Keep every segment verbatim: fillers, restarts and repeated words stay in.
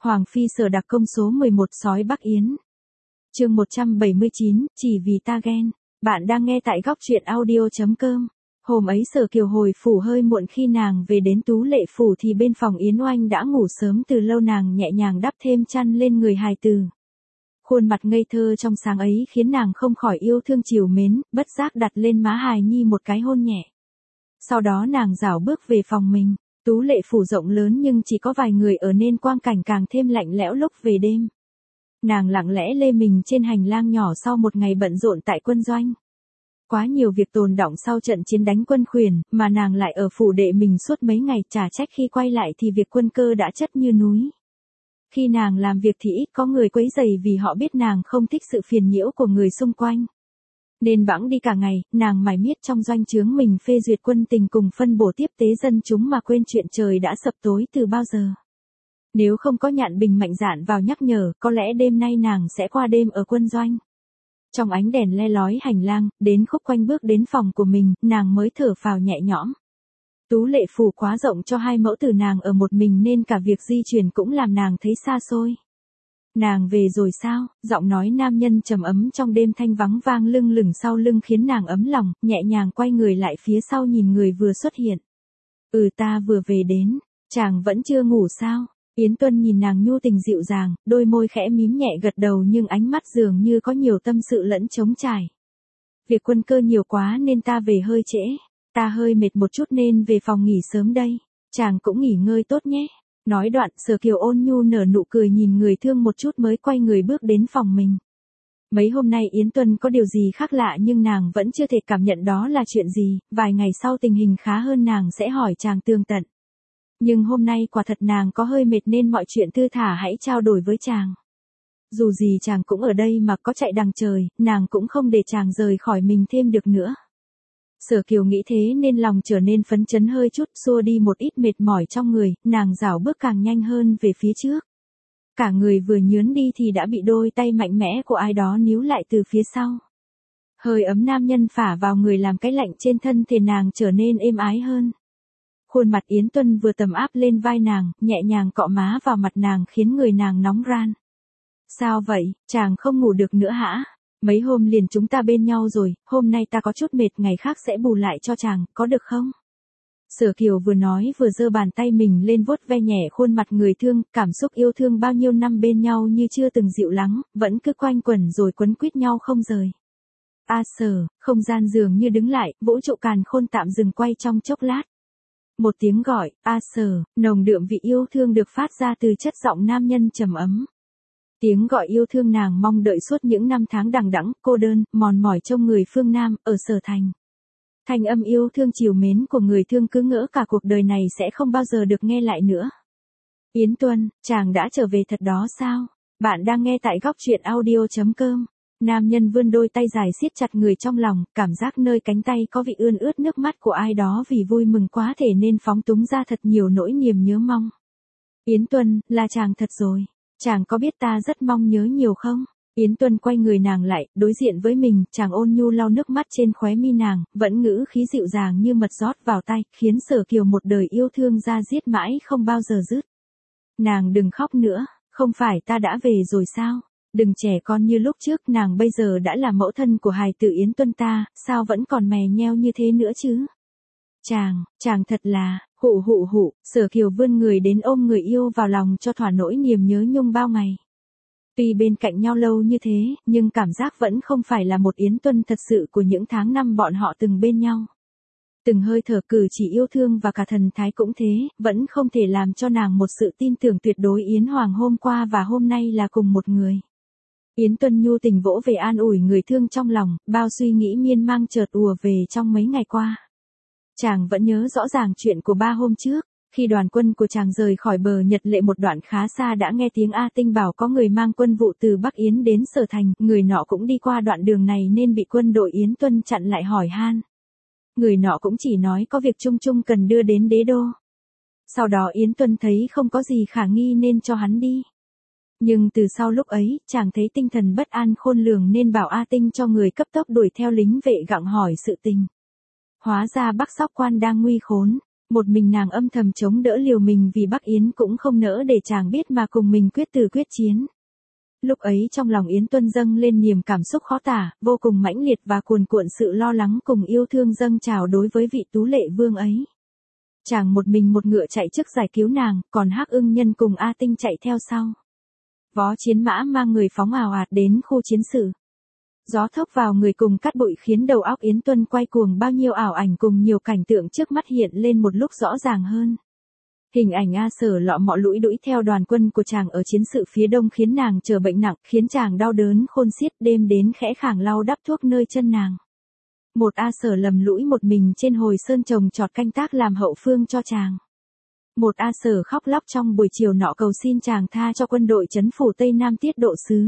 Hoàng phi Sở đặc công số mười một sói Bắc Yến. Chương một trăm bảy mươi chín, chỉ vì ta ghen. Bạn đang nghe tại góc truyện audio chấm com. Hôm ấy Sở Kiều hồi phủ hơi muộn, khi nàng về đến Tú Lệ phủ thì bên phòng Yến Oanh đã ngủ sớm từ lâu, nàng nhẹ nhàng đắp thêm chăn lên người hài tử. Khuôn mặt ngây thơ trong sáng ấy khiến nàng không khỏi yêu thương trìu mến, bất giác đặt lên má hài nhi một cái hôn nhẹ. Sau đó nàng rảo bước về phòng mình. Tú Lệ phủ rộng lớn nhưng chỉ có vài người ở nên quang cảnh càng thêm lạnh lẽo lúc về đêm. Nàng lặng lẽ lê mình trên hành lang nhỏ sau một ngày bận rộn tại quân doanh. Quá nhiều việc tồn đọng sau trận chiến đánh quân Khuyển, mà nàng lại ở phủ đệ mình suốt mấy ngày, chả trách khi quay lại thì việc quân Cơ đã chất như núi. Khi nàng làm việc thì ít có người quấy rầy vì họ biết nàng không thích sự phiền nhiễu của người xung quanh. Nên bẵng đi cả ngày, nàng mải miết trong doanh trướng mình phê duyệt quân tình cùng phân bổ tiếp tế dân chúng mà quên chuyện trời đã sập tối từ bao giờ. Nếu không có Nhạn Bình mạnh dạn vào nhắc nhở, có lẽ đêm nay nàng sẽ qua đêm ở quân doanh. Trong ánh đèn le lói hành lang, đến khúc quanh bước đến phòng của mình, nàng mới thở phào nhẹ nhõm. Tú Lệ phủ quá rộng cho hai mẫu tử nàng ở một mình nên cả việc di chuyển cũng làm nàng thấy xa xôi. Nàng về rồi sao? Giọng nói nam nhân trầm ấm trong đêm thanh vắng vang lưng lửng sau lưng khiến nàng ấm lòng, nhẹ nhàng quay người lại phía sau nhìn người vừa xuất hiện. Ừ, ta vừa về đến. Chàng vẫn chưa ngủ sao? Yến Tuân nhìn nàng nhu tình dịu dàng, đôi môi khẽ mím nhẹ gật đầu nhưng ánh mắt dường như có nhiều tâm sự lẫn trống trải. Việc quân Cơ nhiều quá nên ta về hơi trễ. Ta hơi mệt một chút nên về phòng nghỉ sớm đây. Chàng cũng nghỉ ngơi tốt nhé. Nói đoạn, Sở Kiều ôn nhu nở nụ cười nhìn người thương một chút mới quay người bước đến phòng mình. Mấy hôm nay Yến Tuân có điều gì khác lạ nhưng nàng vẫn chưa thể cảm nhận đó là chuyện gì, vài ngày sau tình hình khá hơn nàng sẽ hỏi chàng tường tận. Nhưng hôm nay quả thật nàng có hơi mệt nên mọi chuyện thư thả hãy trao đổi với chàng. Dù gì chàng cũng ở đây mà, có chạy đằng trời, nàng cũng không để chàng rời khỏi mình thêm được nữa. Sở Kiều nghĩ thế nên lòng trở nên phấn chấn hơi chút, xua đi một ít mệt mỏi trong người, nàng rảo bước càng nhanh hơn về phía trước. Cả người vừa nhướn đi thì đã bị đôi tay mạnh mẽ của ai đó níu lại từ phía sau. Hơi ấm nam nhân phả vào người làm cái lạnh trên thân thể nàng trở nên êm ái hơn. Khuôn mặt Yến Tuân vừa tầm áp lên vai nàng, nhẹ nhàng cọ má vào mặt nàng khiến người nàng nóng ran. Sao vậy, chàng không ngủ được nữa hả? Mấy hôm liền chúng ta bên nhau rồi, hôm nay ta có chút mệt, ngày khác sẽ bù lại cho chàng, có được không? Sở Kiều vừa nói vừa giơ bàn tay mình lên vuốt ve nhẹ khuôn mặt người thương, cảm xúc yêu thương bao nhiêu năm bên nhau như chưa từng dịu lắng, vẫn cứ quanh quẩn rồi quấn quýt nhau không rời. A Sở, không gian dường như đứng lại, vũ trụ càn khôn tạm dừng quay trong chốc lát. Một tiếng gọi, A Sở, nồng đượm vị yêu thương được phát ra từ chất giọng nam nhân trầm ấm. Tiếng gọi yêu thương nàng mong đợi suốt những năm tháng đằng đẵng, cô đơn, mòn mỏi trong người phương Nam, ở Sở Thành. Thanh âm yêu thương trìu mến của người thương cứ ngỡ cả cuộc đời này sẽ không bao giờ được nghe lại nữa. Yến Tuân, chàng đã trở về thật đó sao? Bạn đang nghe tại góc truyện audio chấm com. Nam nhân vươn đôi tay dài siết chặt người trong lòng, cảm giác nơi cánh tay có vị ươn ướt nước mắt của ai đó vì vui mừng quá thể nên phóng túng ra thật nhiều nỗi niềm nhớ mong. Yến Tuân, là chàng thật rồi. Chàng có biết ta rất mong nhớ nhiều không? Yến Tuân quay người nàng lại, đối diện với mình, chàng ôn nhu lau nước mắt trên khóe mi nàng, vẫn ngữ khí dịu dàng như mật rót vào tai, khiến Sở Kiều một đời yêu thương ra giết mãi không bao giờ dứt. Nàng đừng khóc nữa, không phải ta đã về rồi sao? Đừng trẻ con như lúc trước, nàng bây giờ đã là mẫu thân của hài tử Yến Tuân ta, sao vẫn còn mè nheo như thế nữa chứ? Chàng, chàng thật là, hụ hụ hụ, Sở Kiều vươn người đến ôm người yêu vào lòng cho thỏa nỗi niềm nhớ nhung bao ngày. Tuy bên cạnh nhau lâu như thế, nhưng cảm giác vẫn không phải là một Yến Tuân thật sự của những tháng năm bọn họ từng bên nhau. Từng hơi thở cử chỉ yêu thương và cả thần thái cũng thế, vẫn không thể làm cho nàng một sự tin tưởng tuyệt đối Yến Hoàng hôm qua và hôm nay là cùng một người. Yến Tuân nhu tình vỗ về an ủi người thương trong lòng, bao suy nghĩ miên mang chợt ùa về trong mấy ngày qua. Chàng vẫn nhớ rõ ràng chuyện của ba hôm trước, khi đoàn quân của chàng rời khỏi bờ Nhật Lệ một đoạn khá xa đã nghe tiếng A Tinh bảo có người mang quân vụ từ Bắc Yến đến Sở Thành, người nọ cũng đi qua đoạn đường này nên bị quân đội Yến Tuân chặn lại hỏi han. Người nọ cũng chỉ nói có việc chung chung cần đưa đến đế đô. Sau đó Yến Tuân thấy không có gì khả nghi nên cho hắn đi. Nhưng từ sau lúc ấy, chàng thấy tinh thần bất an khôn lường nên bảo A Tinh cho người cấp tốc đuổi theo lính vệ gặng hỏi sự tình. Hóa ra Bắc Sóc Quan đang nguy khốn. Một mình nàng âm thầm chống đỡ liều mình vì Bắc Yến cũng không nỡ để chàng biết mà cùng mình quyết tử quyết chiến. Lúc ấy trong lòng Yến Tuân dâng lên niềm cảm xúc khó tả, vô cùng mãnh liệt và cuồn cuộn sự lo lắng cùng yêu thương dâng trào đối với vị tú lệ vương ấy. Chàng một mình một ngựa chạy trước giải cứu nàng, còn Hắc Ưng Nhân cùng A Tinh chạy theo sau. Vó chiến mã mang người phóng ào ạt đến khu chiến sự. Gió thốc vào người cùng cát bụi khiến đầu óc Yến Tuân quay cuồng, bao nhiêu ảo ảnh cùng nhiều cảnh tượng trước mắt hiện lên một lúc rõ ràng hơn. Hình ảnh A Sở lọ mọ lũi đũi theo đoàn quân của chàng ở chiến sự phía đông khiến nàng trở bệnh nặng, khiến chàng đau đớn khôn xiết, đêm đến khẽ khàng lau đắp thuốc nơi chân nàng. Một A Sở lầm lũi một mình trên hồi sơn trồng trọt canh tác làm hậu phương cho chàng. Một A Sở khóc lóc trong buổi chiều nọ cầu xin chàng tha cho quân đội trấn phủ Tây Nam tiết độ sứ.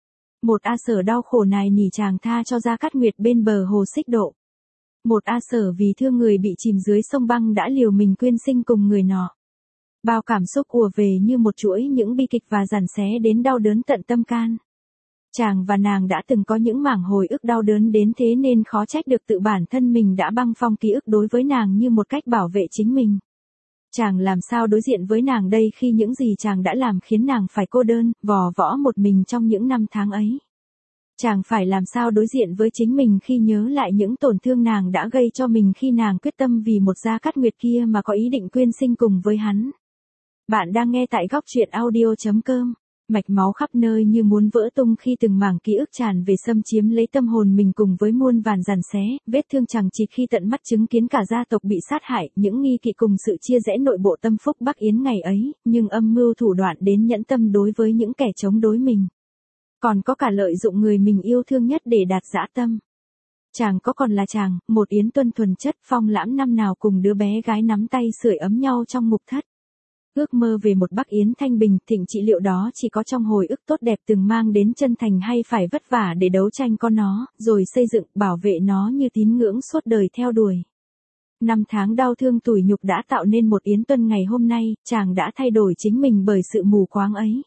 Một A Sở đau khổ nài nỉ chàng tha cho Gia Cát Nguyệt bên bờ hồ Xích Độ. Một A Sở vì thương người bị chìm dưới sông băng đã liều mình quyên sinh cùng người nọ. Bao cảm xúc ùa về như một chuỗi những bi kịch và giằn xé đến đau đớn tận tâm can. Chàng và nàng đã từng có những mảng hồi ức đau đớn đến thế nên khó trách được tự bản thân mình đã băng phong ký ức đối với nàng như một cách bảo vệ chính mình. Chàng làm sao đối diện với nàng đây khi những gì chàng đã làm khiến nàng phải cô đơn, vò võ một mình trong những năm tháng ấy. Chàng phải làm sao đối diện với chính mình khi nhớ lại những tổn thương nàng đã gây cho mình khi nàng quyết tâm vì một Gia Cát Nguyệt kia mà có ý định quyên sinh cùng với hắn. Bạn đang nghe tại góc truyện audio chấm com. Mạch máu khắp nơi như muốn vỡ tung khi từng mảng ký ức tràn về xâm chiếm lấy tâm hồn mình cùng với muôn vàn giằn xé, vết thương chẳng chịt khi tận mắt chứng kiến cả gia tộc bị sát hại, những nghi kỵ cùng sự chia rẽ nội bộ tâm phúc Bắc Yến ngày ấy, nhưng âm mưu thủ đoạn đến nhẫn tâm đối với những kẻ chống đối mình. Còn có cả lợi dụng người mình yêu thương nhất để đạt dã tâm. Chàng có còn là chàng, một Yến Tuân thuần chất phong lãm năm nào cùng đứa bé gái nắm tay sưởi ấm nhau trong mục thất. Ước mơ về một Bắc Yến thanh bình thịnh trị liệu đó chỉ có trong hồi ức tốt đẹp từng mang đến chân thành hay phải vất vả để đấu tranh con nó, rồi xây dựng, bảo vệ nó như tín ngưỡng suốt đời theo đuổi. Năm tháng đau thương tủi nhục đã tạo nên một Yến Tuân ngày hôm nay, chàng đã thay đổi chính mình bởi sự mù quáng ấy.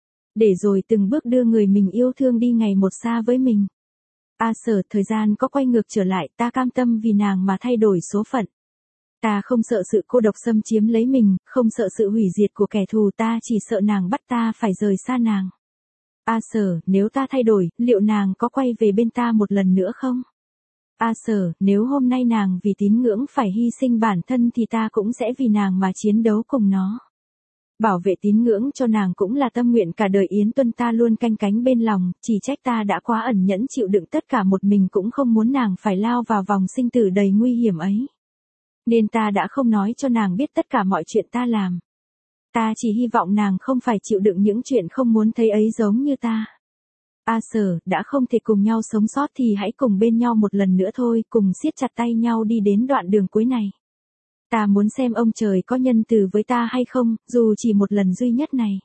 Để rồi từng bước đưa người mình yêu thương đi ngày một xa với mình. A Sở, thời gian có quay ngược trở lại, ta cam tâm vì nàng mà thay đổi số phận. Ta không sợ sự cô độc xâm chiếm lấy mình, không sợ sự hủy diệt của kẻ thù, ta chỉ sợ nàng bắt ta phải rời xa nàng. A Sở, nếu ta thay đổi, liệu nàng có quay về bên ta một lần nữa không? A Sở, nếu hôm nay nàng vì tín ngưỡng phải hy sinh bản thân thì ta cũng sẽ vì nàng mà chiến đấu cùng nó. Bảo vệ tín ngưỡng cho nàng cũng là tâm nguyện cả đời Yến Tuân ta luôn canh cánh bên lòng, chỉ trách ta đã quá ẩn nhẫn chịu đựng tất cả một mình cũng không muốn nàng phải lao vào vòng sinh tử đầy nguy hiểm ấy. Nên ta đã không nói cho nàng biết tất cả mọi chuyện ta làm. Ta chỉ hy vọng nàng không phải chịu đựng những chuyện không muốn thấy ấy giống như ta. A Sở, đã không thể cùng nhau sống sót thì hãy cùng bên nhau một lần nữa thôi, cùng siết chặt tay nhau đi đến đoạn đường cuối này. Ta muốn xem ông trời có nhân từ với ta hay không, dù chỉ một lần duy nhất này.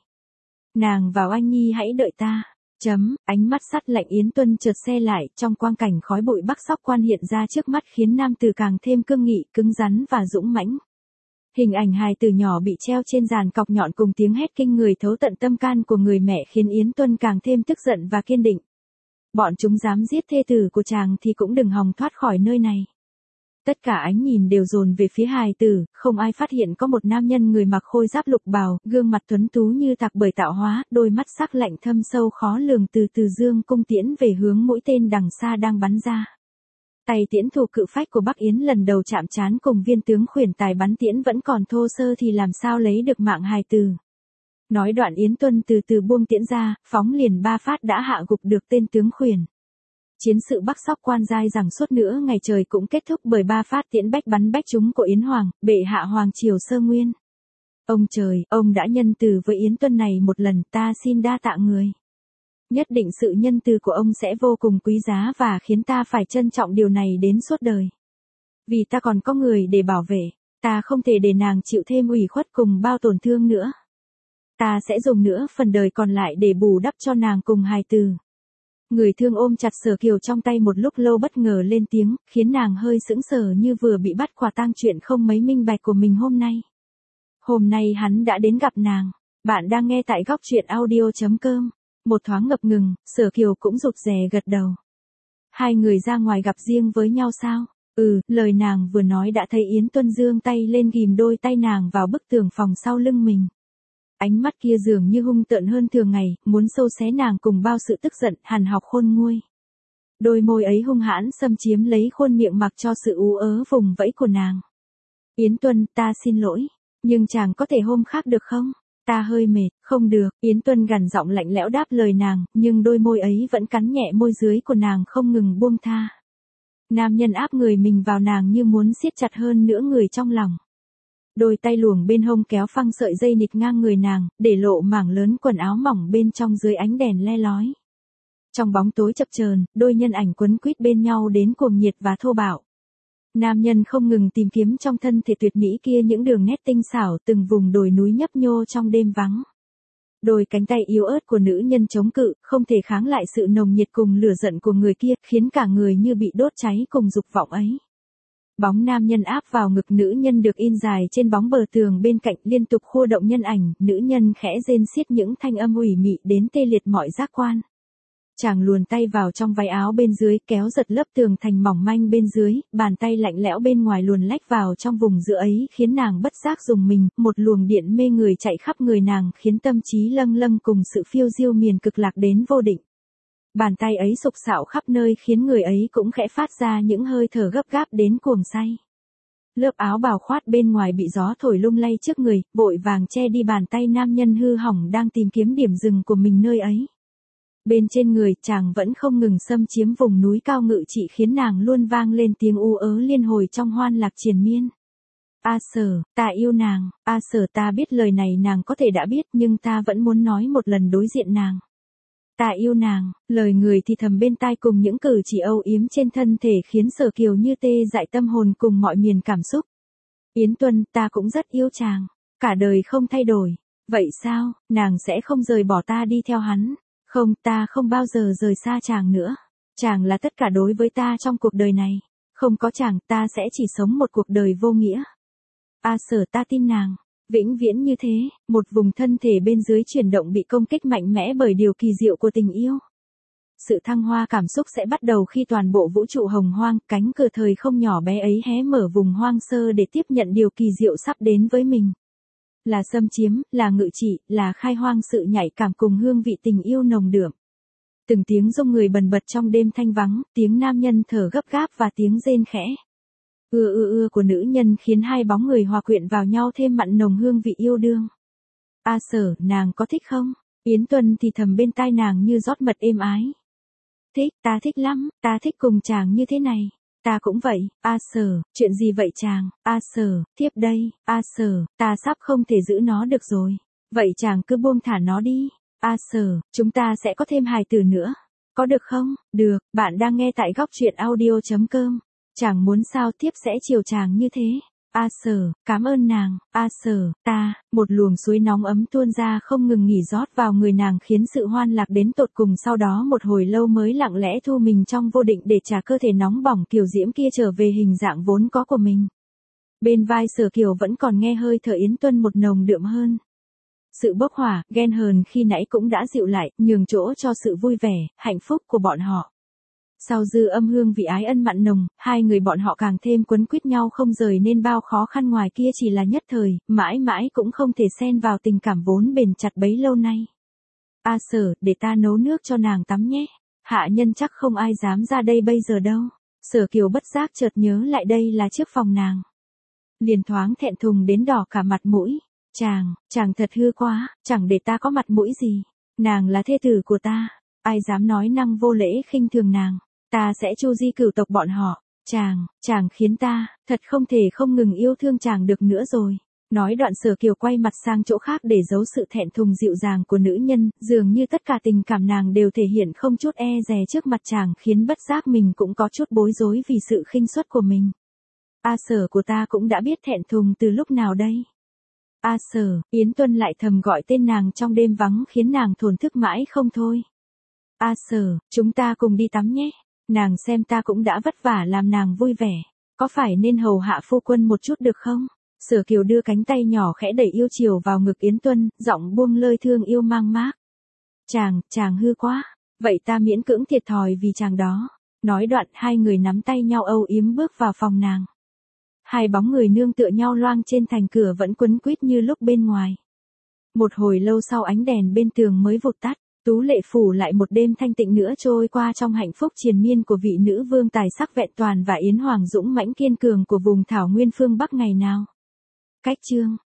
Nàng và Oanh Nhi hãy đợi ta. Chấm, ánh mắt sắt lạnh Yến Tuân chợt xe lại, trong quang cảnh khói bụi Bắc Sóc Quan hiện ra trước mắt khiến nam tử càng thêm cương nghị, cứng rắn và dũng mãnh. Hình ảnh hài tử nhỏ bị treo trên giàn cọc nhọn cùng tiếng hét kinh người thấu tận tâm can của người mẹ khiến Yến Tuân càng thêm tức giận và kiên định. Bọn chúng dám giết thê tử của chàng thì cũng đừng hòng thoát khỏi nơi này. Tất cả ánh nhìn đều dồn về phía hài tử, không ai phát hiện có một nam nhân người mặc khôi giáp lục bào, gương mặt tuấn tú như tạc bởi tạo hóa, đôi mắt sắc lạnh thâm sâu khó lường từ từ dương cung tiễn về hướng mũi tên đằng xa đang bắn ra. Tay tiễn thủ cự phách của Bắc Yến lần đầu chạm trán cùng viên tướng khuyển tài bắn tiễn vẫn còn thô sơ thì làm sao lấy được mạng hài tử. Nói đoạn Yến Tuân từ từ buông tiễn ra, phóng liền ba phát đã hạ gục được tên tướng khuyển. Chiến sự Bắc Sóc Quan dai dẳng suốt nửa ngày trời cũng kết thúc bởi ba phát tiễn bách bắn bách trúng của Yến Hoàng, bệ hạ Hoàng triều Sơ Nguyên. Ông trời, ông đã nhân từ với Yến Tuân này một lần, ta xin đa tạ người. Nhất định sự nhân từ của ông sẽ vô cùng quý giá và khiến ta phải trân trọng điều này đến suốt đời. Vì ta còn có người để bảo vệ, ta không thể để nàng chịu thêm ủy khuất cùng bao tổn thương nữa. Ta sẽ dùng nữa phần đời còn lại để bù đắp cho nàng cùng hài tử. Người thương ôm chặt Sở Kiều trong tay một lúc lâu bất ngờ lên tiếng, khiến nàng hơi sững sờ như vừa bị bắt quả tang chuyện không mấy minh bạch của mình hôm nay. Hôm nay hắn đã đến gặp nàng. Bạn đang nghe tại góc truyện audio chấm com. Một thoáng ngập ngừng, Sở Kiều cũng rụt rè gật đầu. Hai người ra ngoài gặp riêng với nhau sao? Ừ, lời nàng vừa nói đã thấy Yến Tuân giương tay lên ghìm đôi tay nàng vào bức tường phòng sau lưng mình. Ánh mắt kia dường như hung tợn hơn thường ngày, muốn xâu xé nàng cùng bao sự tức giận, hằn học khôn nguôi. Đôi môi ấy hung hãn xâm chiếm lấy khuôn miệng mặc cho sự ú ớ vùng vẫy của nàng. Yến Tuân, ta xin lỗi, nhưng chàng có thể hôm khác được không? Ta hơi mệt, không được. Yến Tuân gằn giọng lạnh lẽo đáp lời nàng, nhưng đôi môi ấy vẫn cắn nhẹ môi dưới của nàng không ngừng buông tha. Nam nhân áp người mình vào nàng như muốn siết chặt hơn nữa người trong lòng. Đôi tay luồng bên hông kéo phăng sợi dây nịt ngang người nàng, để lộ mảng lớn quần áo mỏng bên trong dưới ánh đèn le lói. Trong bóng tối chập chờn, đôi nhân ảnh quấn quýt bên nhau đến cuồng nhiệt và thô bạo. Nam nhân không ngừng tìm kiếm trong thân thể tuyệt mỹ kia những đường nét tinh xảo, từng vùng đồi núi nhấp nhô trong đêm vắng. Đôi cánh tay yếu ớt của nữ nhân chống cự, không thể kháng lại sự nồng nhiệt cùng lửa giận của người kia, khiến cả người như bị đốt cháy cùng dục vọng ấy. Bóng nam nhân áp vào ngực nữ nhân được in dài trên bóng bờ tường bên cạnh, liên tục khua động nhân ảnh, nữ nhân khẽ rên xiết những thanh âm ủy mị đến tê liệt mọi giác quan. Chàng luồn tay vào trong váy áo bên dưới, kéo giật lớp tường thành mỏng manh bên dưới, bàn tay lạnh lẽo bên ngoài luồn lách vào trong vùng giữa ấy khiến nàng bất giác rùng mình, một luồng điện mê người chạy khắp người nàng khiến tâm trí lâng lâng cùng sự phiêu diêu miền cực lạc đến vô định. Bàn tay ấy sục sạo khắp nơi khiến người ấy cũng khẽ phát ra những hơi thở gấp gáp đến cuồng say. Lớp áo bào khoát bên ngoài bị gió thổi lung lay trước người, vội vàng che đi bàn tay nam nhân hư hỏng đang tìm kiếm điểm dừng của mình nơi ấy. Bên trên người, chàng vẫn không ngừng xâm chiếm vùng núi cao ngự trị khiến nàng luôn vang lên tiếng u ớ liên hồi trong hoan lạc triền miên. A Sở, ta yêu nàng, A Sở, ta biết lời này nàng có thể đã biết nhưng ta vẫn muốn nói một lần đối diện nàng. Ta yêu nàng, lời người thì thầm bên tai cùng những cử chỉ âu yếm trên thân thể khiến Sở Kiều như tê dại tâm hồn cùng mọi miền cảm xúc. Yến Tuân, ta cũng rất yêu chàng, cả đời không thay đổi. Vậy sao, nàng sẽ không rời bỏ ta đi theo hắn? Không, ta không bao giờ rời xa chàng nữa. Chàng là tất cả đối với ta trong cuộc đời này. Không có chàng, ta sẽ chỉ sống một cuộc đời vô nghĩa. A Sở, ta tin nàng. Vĩnh viễn như thế, một vùng thân thể bên dưới chuyển động bị công kích mạnh mẽ bởi điều kỳ diệu của tình yêu. Sự thăng hoa cảm xúc sẽ bắt đầu khi toàn bộ vũ trụ hồng hoang, cánh cửa thời không nhỏ bé ấy hé mở vùng hoang sơ để tiếp nhận điều kỳ diệu sắp đến với mình. Là xâm chiếm, là ngự trị, là khai hoang sự nhạy cảm cùng hương vị tình yêu nồng đượm. Từng tiếng rung người bần bật trong đêm thanh vắng, tiếng nam nhân thở gấp gáp và tiếng rên khẽ. Ưa ưa ưa của nữ nhân khiến hai bóng người hòa quyện vào nhau thêm mặn nồng hương vị yêu đương. A Sở, nàng có thích không? Yến Tuân thì thầm bên tai nàng như rót mật êm ái. Thích, ta thích lắm, ta thích cùng chàng như thế này. Ta cũng vậy, A Sở, chuyện gì vậy chàng? A Sở, tiếp đây, A Sở, ta sắp không thể giữ nó được rồi. Vậy chàng cứ buông thả nó đi. A Sở, chúng ta sẽ có thêm hài tử nữa. Có được không? Được, bạn đang nghe tại góc truyện audio chấm com. Chàng muốn sao tiếp sẽ chiều chàng như thế. A Sở, cảm ơn nàng. A Sở, ta, một luồng suối nóng ấm tuôn ra không ngừng nghỉ rót vào người nàng khiến sự hoan lạc đến tột cùng, sau đó một hồi lâu mới lặng lẽ thu mình trong vô định để trả cơ thể nóng bỏng kiều diễm kia trở về hình dạng vốn có của mình. Bên vai Sở Kiều vẫn còn nghe hơi thở Yến Tuân một nồng đượm hơn. Sự bốc hỏa, ghen hờn khi nãy cũng đã dịu lại, nhường chỗ cho sự vui vẻ, hạnh phúc của bọn họ. Sau dư âm hương vị ái ân mặn nồng, hai người bọn họ càng thêm quấn quýt nhau không rời, nên bao khó khăn ngoài kia chỉ là nhất thời, mãi mãi cũng không thể xen vào tình cảm vốn bền chặt bấy lâu nay. A Sở, để ta nấu nước cho nàng tắm nhé. Hạ nhân chắc không ai dám ra đây bây giờ đâu. Sở Kiều bất giác chợt nhớ lại đây là trước phòng nàng. Liền thoáng thẹn thùng đến đỏ cả mặt mũi. Chàng, chàng thật hư quá, chẳng để ta có mặt mũi gì. Nàng là thê tử của ta, ai dám nói năng vô lễ khinh thường nàng. Ta sẽ chu di cửu tộc bọn họ. Chàng, chàng khiến ta, thật không thể không ngừng yêu thương chàng được nữa rồi. Nói đoạn Sở Kiều quay mặt sang chỗ khác để giấu sự thẹn thùng dịu dàng của nữ nhân, dường như tất cả tình cảm nàng đều thể hiện không chút e dè trước mặt chàng, khiến bất giác mình cũng có chút bối rối vì sự khinh suất của mình. A Sở của ta cũng đã biết thẹn thùng từ lúc nào đây? A Sở, Yến Tuân lại thầm gọi tên nàng trong đêm vắng khiến nàng thổn thức mãi không thôi. A Sở, chúng ta cùng đi tắm nhé. Nàng xem ta cũng đã vất vả làm nàng vui vẻ. Có phải nên hầu hạ phu quân một chút được không? Sở Kiều đưa cánh tay nhỏ khẽ đẩy yêu chiều vào ngực Yến Tuân, giọng buông lơi thương yêu mang mác. Chàng, chàng hư quá. Vậy ta miễn cưỡng thiệt thòi vì chàng đó. Nói đoạn hai người nắm tay nhau âu yếm bước vào phòng nàng. Hai bóng người nương tựa nhau loang trên thành cửa vẫn quấn quýt như lúc bên ngoài. Một hồi lâu sau ánh đèn bên tường mới vụt tắt, Tú Lệ Phủ lại một đêm thanh tịnh nữa trôi qua trong hạnh phúc triền miên của vị nữ vương tài sắc vẹn toàn và Yến Hoàng dũng mãnh kiên cường của vùng thảo nguyên phương Bắc ngày nào. Cách chương